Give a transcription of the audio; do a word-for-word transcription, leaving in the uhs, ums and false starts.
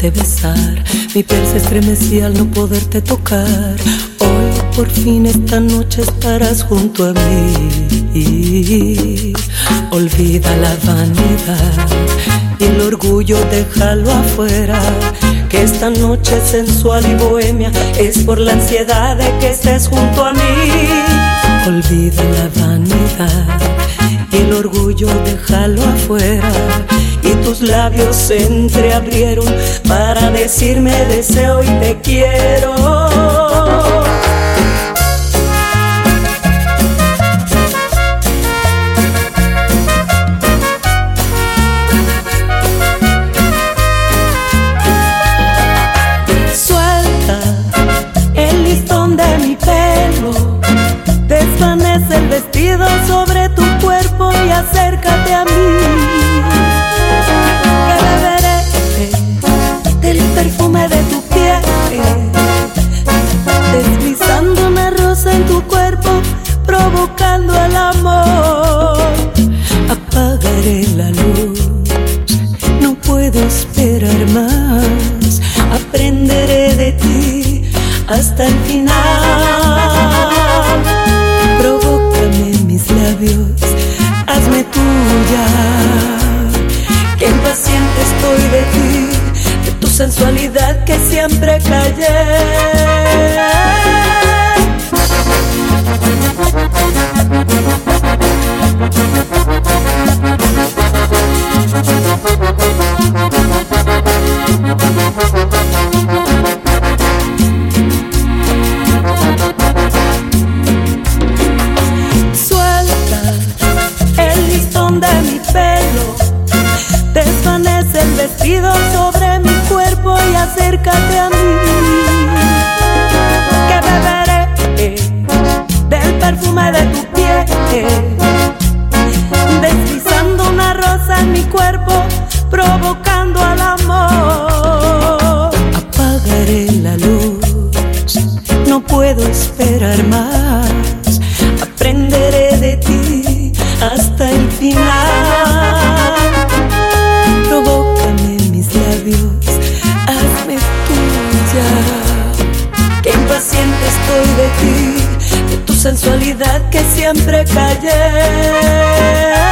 poderte besar, mi piel se estremecía al no poderte tocar. Hoy por fin esta noche estarás junto a mí. Olvida la vanidad y el orgullo déjalo afuera, que esta noche sensual y bohemia es por la ansiedad de que estés junto a mí. Olvida la vanidad y el orgullo déjalo afuera, y tus labios se entreabrieron para decirme deseo y te quiero. Desvanece el vestido sobre tu cuerpo y acércate a mí, que beberé del perfume de tu piel, deslizando una rosa en tu cuerpo, provocando el amor. Apagaré la luz, no puedo esperar más, aprenderé de ti hasta el final. Provócame mis labios, hazme tuya, que impaciente estoy de ti, de tu sensualidad que siempre callé. Desvanece el vestido sobre mi cuerpo y acércate a mí, que beberé del perfume de tu piel, deslizando una rosa en mi cuerpo, provocando al amor. Apagaré la luz, no puedo esperar más, aprenderé de ti hasta el final. Provócame mis labios, hazme tuya, que impaciente estoy de ti, de tu sensualidad que siempre callé.